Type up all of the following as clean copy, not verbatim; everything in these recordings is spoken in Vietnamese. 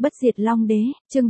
Bất diệt Long Đế, chương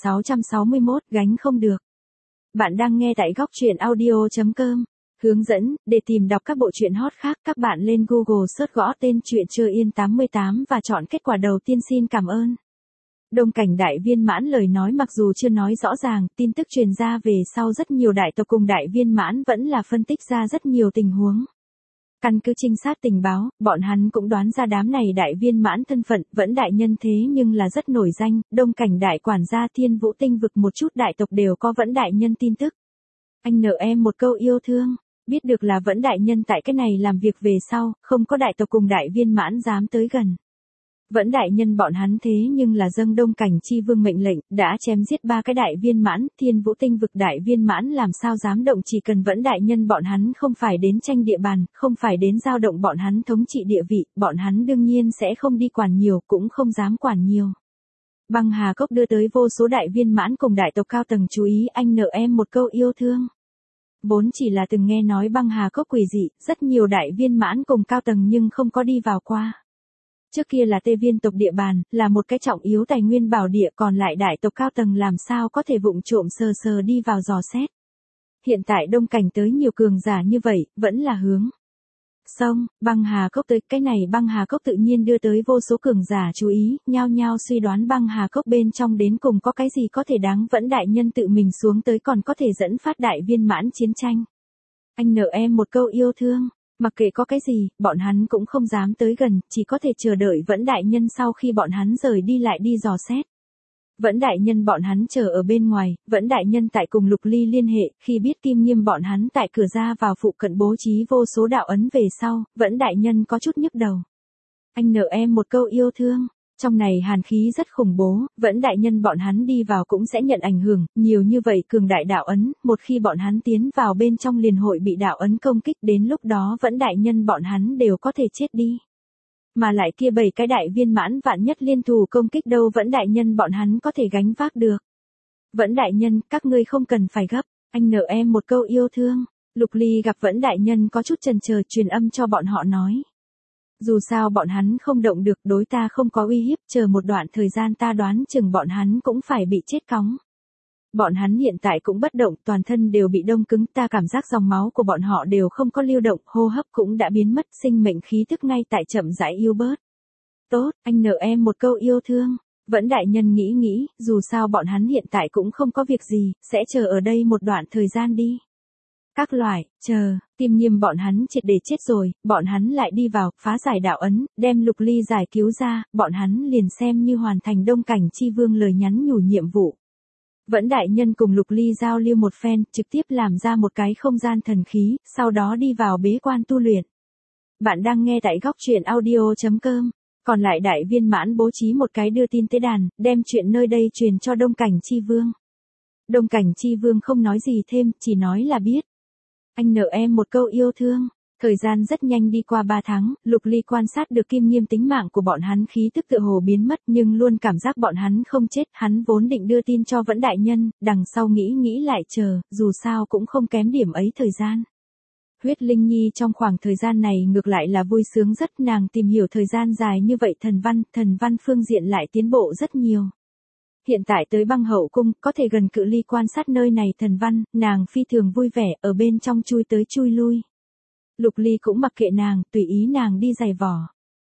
3661, gánh không được. Bạn đang nghe tại góc truyện audio.com. Hướng dẫn, để tìm đọc các bộ truyện hot khác, các bạn lên Google search gõ tên truyện Chưa Yên 88 và chọn kết quả đầu tiên. Xin cảm ơn. Đông Cảnh Đại Viên Mãn lời nói mặc dù chưa nói rõ ràng, tin tức truyền ra về sau rất nhiều đại tộc cùng Đại Viên Mãn vẫn là phân tích ra rất nhiều tình huống. Căn cứ trinh sát tình báo, bọn hắn cũng đoán ra đám này Đại Viên Mãn thân phận, vẫn đại nhân thế nhưng là rất nổi danh, Đông Cảnh Đại Quản gia Thiên Vũ Tinh vực một chút đại tộc đều có vẫn đại nhân tin tức. Anh nợ em một câu yêu thương, biết được là vẫn đại nhân tại cái này làm việc về sau, không có đại tộc cùng Đại Viên Mãn dám tới gần. Vẫn đại nhân bọn hắn thế nhưng là dâng Đông Cảnh Chi Vương mệnh lệnh, đã chém giết 3 cái Đại Viên Mãn, Thiên Vũ Tinh vực Đại Viên Mãn làm sao dám động, chỉ cần vẫn đại nhân bọn hắn không phải đến tranh địa bàn, không phải đến giao động bọn hắn thống trị địa vị, bọn hắn đương nhiên sẽ không đi quản nhiều, cũng không dám quản nhiều. Băng Hà Cốc đưa tới vô số Đại Viên Mãn cùng đại tộc cao tầng chú ý, anh nợ em một câu yêu thương. Vốn chỉ là từng nghe nói Băng Hà Cốc quỷ dị, rất nhiều Đại Viên Mãn cùng cao tầng nhưng không có đi vào qua. Trước kia là Tê Viên tộc địa bàn, là một cái trọng yếu tài nguyên bảo địa, còn lại đại tộc cao tầng làm sao có thể vụng trộm sờ sờ đi vào dò xét. Hiện tại Đông Cảnh tới nhiều cường giả như vậy, vẫn là hướng sông, Băng Hà Cốc tới, cái này Băng Hà Cốc tự nhiên đưa tới vô số cường giả chú ý, nhao nhao suy đoán Băng Hà Cốc bên trong đến cùng có cái gì có thể đáng vẫn đại nhân tự mình xuống tới còn có thể dẫn phát Đại Viên Mãn chiến tranh. Anh nợ em một câu yêu thương. Mặc kệ có cái gì, bọn hắn cũng không dám tới gần, chỉ có thể chờ đợi vẫn đại nhân sau khi bọn hắn rời đi lại đi dò xét. Vẫn đại nhân bọn hắn chờ ở bên ngoài, vẫn đại nhân tại cùng Lục Ly liên hệ, khi biết Kim Nghiêm bọn hắn tại cửa ra vào phụ cận bố trí vô số đạo ấn về sau, vẫn đại nhân có chút nhức đầu. Anh nợ em một câu yêu thương. Trong này hàn khí rất khủng bố, vẫn đại nhân bọn hắn đi vào cũng sẽ nhận ảnh hưởng, nhiều như vậy cường đại đạo ấn, một khi bọn hắn tiến vào bên trong liền hội bị đạo ấn công kích, đến lúc đó vẫn đại nhân bọn hắn đều có thể chết đi. Mà lại kia 7 cái Đại Viên Mãn vạn nhất liên thủ công kích đâu vẫn đại nhân bọn hắn có thể gánh vác được. Vẫn đại nhân, các ngươi không cần phải gấp, anh nợ em một câu yêu thương. Lục Ly gặp vẫn đại nhân có chút chần chờ, truyền âm cho bọn họ nói. Dù sao bọn hắn không động được, đối ta không có uy hiếp, chờ một đoạn thời gian ta đoán chừng bọn hắn cũng phải bị chết cóng. Bọn hắn hiện tại cũng bất động, toàn thân đều bị đông cứng, ta cảm giác dòng máu của bọn họ đều không có lưu động, hô hấp cũng đã biến mất, sinh mệnh khí tức ngay tại chậm rãi yếu bớt. Tốt, anh nợ em một câu yêu thương. Vẫn đại nhân nghĩ, dù sao bọn hắn hiện tại cũng không có việc gì, sẽ chờ ở đây một đoạn thời gian đi. Các loại, chờ, Kim Nghiêm bọn hắn triệt để chết rồi, bọn hắn lại đi vào, phá giải đạo ấn, đem Lục Ly giải cứu ra, bọn hắn liền xem như hoàn thành Đông Cảnh Chi Vương lời nhắn nhủ nhiệm vụ. Vẫn đại nhân cùng Lục Ly giao lưu một phen, trực tiếp làm ra một cái không gian thần khí, sau đó đi vào bế quan tu luyện. Bạn đang nghe tại góc truyện audio.com. Còn lại Đại Viên Mãn bố trí một cái đưa tin tế đàn, đem chuyện nơi đây truyền cho Đông Cảnh Chi Vương. Đông Cảnh Chi Vương không nói gì thêm, chỉ nói là biết. Anh nợ em một câu yêu thương. Thời gian rất nhanh đi qua 3 tháng, Lục Ly quan sát được Kim Nghiêm tính mạng của bọn hắn khí tức tựa hồ biến mất nhưng luôn cảm giác bọn hắn không chết, hắn vốn định đưa tin cho vẫn đại nhân, đằng sau nghĩ lại chờ, dù sao cũng không kém điểm ấy thời gian. Huyết Linh Nhi trong khoảng thời gian này ngược lại là vui sướng rất, nàng tìm hiểu thời gian dài như vậy thần văn phương diện lại tiến bộ rất nhiều. Hiện tại tới Băng Hậu Cung, có thể gần cự ly quan sát nơi này thần văn, nàng phi thường vui vẻ, ở bên trong chui tới chui lui. Lục Ly cũng mặc kệ nàng, tùy ý nàng đi giày vò.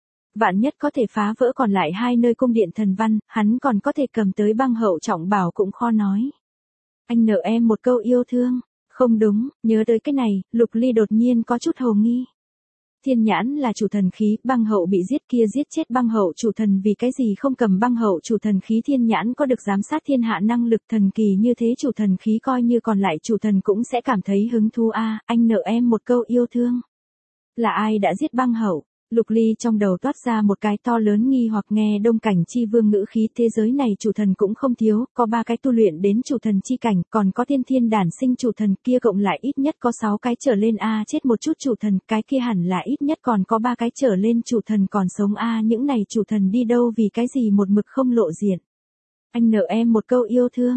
Vạn nhất có thể phá vỡ còn lại 2 nơi cung điện thần văn, hắn còn có thể cầm tới Băng Hậu trọng bảo cũng khó nói. Anh nợ em một câu yêu thương. Không đúng, nhớ tới cái này, Lục Ly đột nhiên có chút hồ nghi. Thiên nhãn là chủ thần khí, Băng Hậu bị giết kia giết chết Băng Hậu chủ thần, vì cái gì không cầm Băng Hậu chủ thần khí? Thiên nhãn có được giám sát thiên hạ năng lực thần kỳ như thế, chủ thần khí coi như còn lại chủ thần cũng sẽ cảm thấy hứng thú a. Anh nợ em một câu yêu thương. Là ai đã giết Băng Hậu? Lục Ly trong đầu toát ra một cái to lớn nghi hoặc, nghe Đông Cảnh Chi Vương ngữ khí, thế giới này chủ thần cũng không thiếu, có 3 cái tu luyện đến chủ thần chi cảnh, còn có thiên đản sinh chủ thần, kia cộng lại ít nhất có 6 cái trở lên a. Chết một chút chủ thần, cái kia hẳn là ít nhất còn có 3 cái trở lên chủ thần còn sống a. Những này chủ thần đi đâu, vì cái gì một mực không lộ diện? Anh nợ em một câu yêu thương.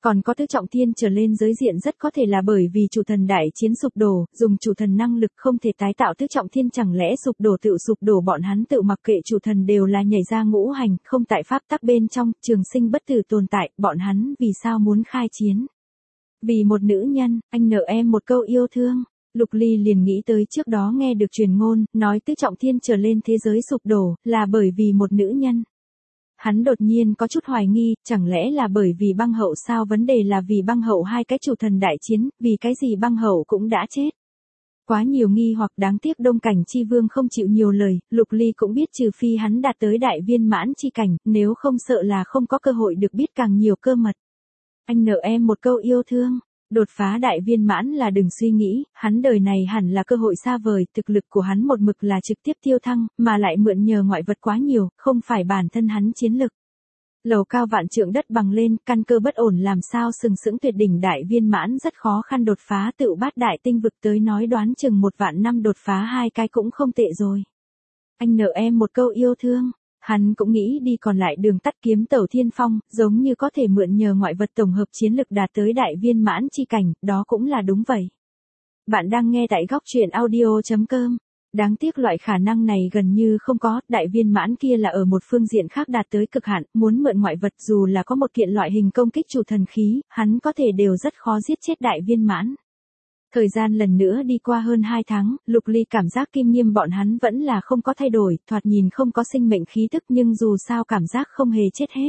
Còn có tứ trọng thiên trở lên giới diện rất có thể là bởi vì chủ thần đại chiến sụp đổ, dùng chủ thần năng lực không thể tái tạo tứ trọng thiên, chẳng lẽ sụp đổ bọn hắn tự mặc kệ chủ thần đều là nhảy ra ngũ hành, không tại pháp tắc bên trong, trường sinh bất tử tồn tại, bọn hắn vì sao muốn khai chiến? Vì một nữ nhân, anh nợ em một câu yêu thương. Lục Ly liền nghĩ tới trước đó nghe được truyền ngôn, nói tứ trọng thiên trở lên thế giới sụp đổ, là bởi vì một nữ nhân. Hắn đột nhiên có chút hoài nghi, chẳng lẽ là bởi vì băng hậu sao? Vấn đề là vì băng hậu hai cái chủ thần đại chiến, vì cái gì băng hậu cũng đã chết. Quá nhiều nghi hoặc, đáng tiếc Đông Cảnh Chi Vương không chịu nhiều lời, Lục Ly cũng biết trừ phi hắn đạt tới đại viên mãn chi cảnh, nếu không sợ là không có cơ hội được biết càng nhiều cơ mật. Anh nợ em một câu yêu thương. Đột phá đại viên mãn là đừng suy nghĩ, hắn đời này hẳn là cơ hội xa vời, thực lực của hắn một mực là trực tiếp tiêu thăng, mà lại mượn nhờ ngoại vật quá nhiều, không phải bản thân hắn chiến lực. Lầu cao vạn trượng đất bằng lên, căn cơ bất ổn làm sao sừng sững tuyệt đỉnh đại viên mãn rất khó khăn đột phá, tự bát đại tinh vực tới nói đoán chừng 1 vạn năm đột phá 2 cái cũng không tệ rồi. Anh nợ em một câu yêu thương. Hắn cũng nghĩ đi còn lại đường tắt kiếm tẩu thiên phong, giống như có thể mượn nhờ ngoại vật tổng hợp chiến lực đạt tới đại viên mãn chi cảnh, đó cũng là đúng vậy. Bạn đang nghe tại góc truyện audio.com. Đáng tiếc loại khả năng này gần như không có, đại viên mãn kia là ở một phương diện khác đạt tới cực hạn, muốn mượn ngoại vật dù là có một kiện loại hình công kích chủ thần khí, hắn có thể đều rất khó giết chết đại viên mãn. Thời gian lần nữa đi qua hơn 2 tháng, Lục Ly cảm giác Kim Nghiêm bọn hắn vẫn là không có thay đổi, thoạt nhìn không có sinh mệnh khí tức nhưng dù sao cảm giác không hề chết hết.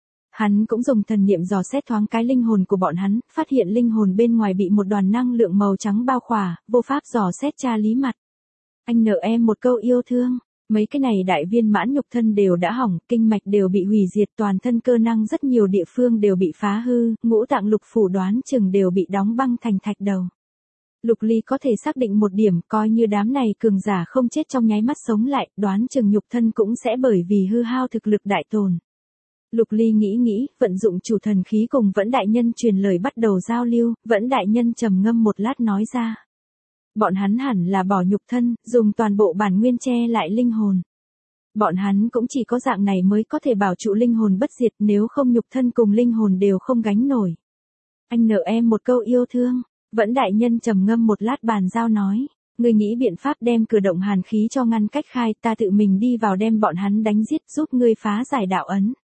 Hắn cũng dùng thần niệm dò xét thoáng cái linh hồn của bọn hắn, phát hiện linh hồn bên ngoài bị một đoàn năng lượng màu trắng bao khỏa, vô pháp dò xét tra lý mặt. Anh nợ em một câu yêu thương. Mấy cái này đại viên mãn nhục thân đều đã hỏng, kinh mạch đều bị hủy diệt, toàn thân cơ năng rất nhiều địa phương đều bị phá hư, ngũ tạng lục phủ đoán chừng đều bị đóng băng thành thạch đầu. Lục Ly có thể xác định một điểm, coi như đám này cường giả không chết trong nháy mắt sống lại, đoán chừng nhục thân cũng sẽ bởi vì hư hao thực lực đại tồn. Lục Ly nghĩ, vận dụng chủ thần khí cùng Vẫn đại nhân truyền lời bắt đầu giao lưu, Vẫn đại nhân trầm ngâm một lát nói ra. Bọn hắn hẳn là bỏ nhục thân, dùng toàn bộ bản nguyên che lại linh hồn. Bọn hắn cũng chỉ có dạng này mới có thể bảo trụ linh hồn bất diệt, nếu không nhục thân cùng linh hồn đều không gánh nổi. Anh nợ em một câu yêu thương. Vẫn đại nhân trầm ngâm một lát bàn giao nói, ngươi nghĩ biện pháp đem cửa động hàn khí cho ngăn cách khai, ta tự mình đi vào đem bọn hắn đánh giết giúp ngươi phá giải đạo ấn.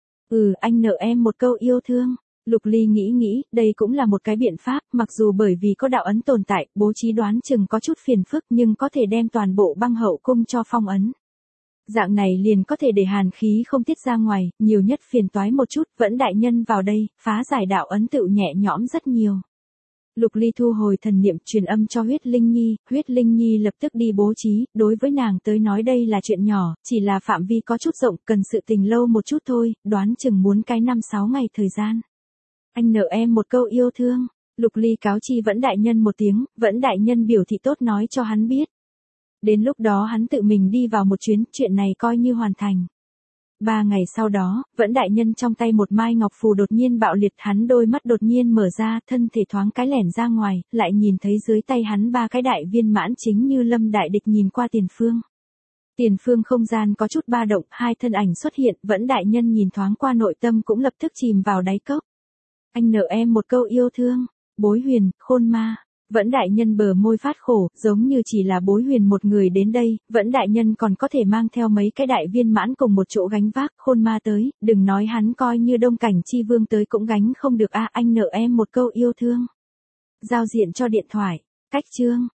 Anh nợ em một câu yêu thương. Lục Ly nghĩ, đây cũng là một cái biện pháp, mặc dù bởi vì có đạo ấn tồn tại, bố trí đoán chừng có chút phiền phức nhưng có thể đem toàn bộ băng hậu cung cho phong ấn. Dạng này liền có thể để hàn khí không tiết ra ngoài, nhiều nhất phiền toái một chút, Vẫn đại nhân vào đây, phá giải đạo ấn tự nhẹ nhõm rất nhiều. Lục Ly thu hồi thần niệm truyền âm cho Huyết Linh Nhi lập tức đi bố trí, đối với nàng tới nói đây là chuyện nhỏ, chỉ là phạm vi có chút rộng, cần sự tình lâu một chút thôi, đoán chừng muốn cái 5-6 ngày thời gian. Anh nợ em một câu yêu thương. Lục Ly cáo chi Vẫn đại nhân một tiếng, Vẫn đại nhân biểu thị tốt nói cho hắn biết. Đến lúc đó hắn tự mình đi vào một chuyến, chuyện này coi như hoàn thành. 3 ngày sau đó, Vẫn đại nhân trong tay một mai ngọc phù đột nhiên bạo liệt, hắn đôi mắt đột nhiên mở ra, thân thể thoáng cái lẻn ra ngoài, lại nhìn thấy dưới tay hắn 3 cái đại viên mãn chính như lâm đại địch nhìn qua tiền phương. Tiền phương không gian có chút ba động, 2 thân ảnh xuất hiện, Vẫn đại nhân nhìn thoáng qua nội tâm cũng lập tức chìm vào đáy cốc. Anh nợ em một câu yêu thương. Bối Huyền, Khôn Ma. Vẫn đại nhân bờ môi phát khổ, giống như chỉ là Bối Huyền một người đến đây, Vẫn đại nhân còn có thể mang theo mấy cái đại viên mãn cùng một chỗ gánh vác, Khôn Ma tới, đừng nói hắn coi như Đông Cảnh Chi Vương tới cũng gánh không được. Anh nợ em một câu yêu thương. Giao diện cho điện thoại. Cách chương.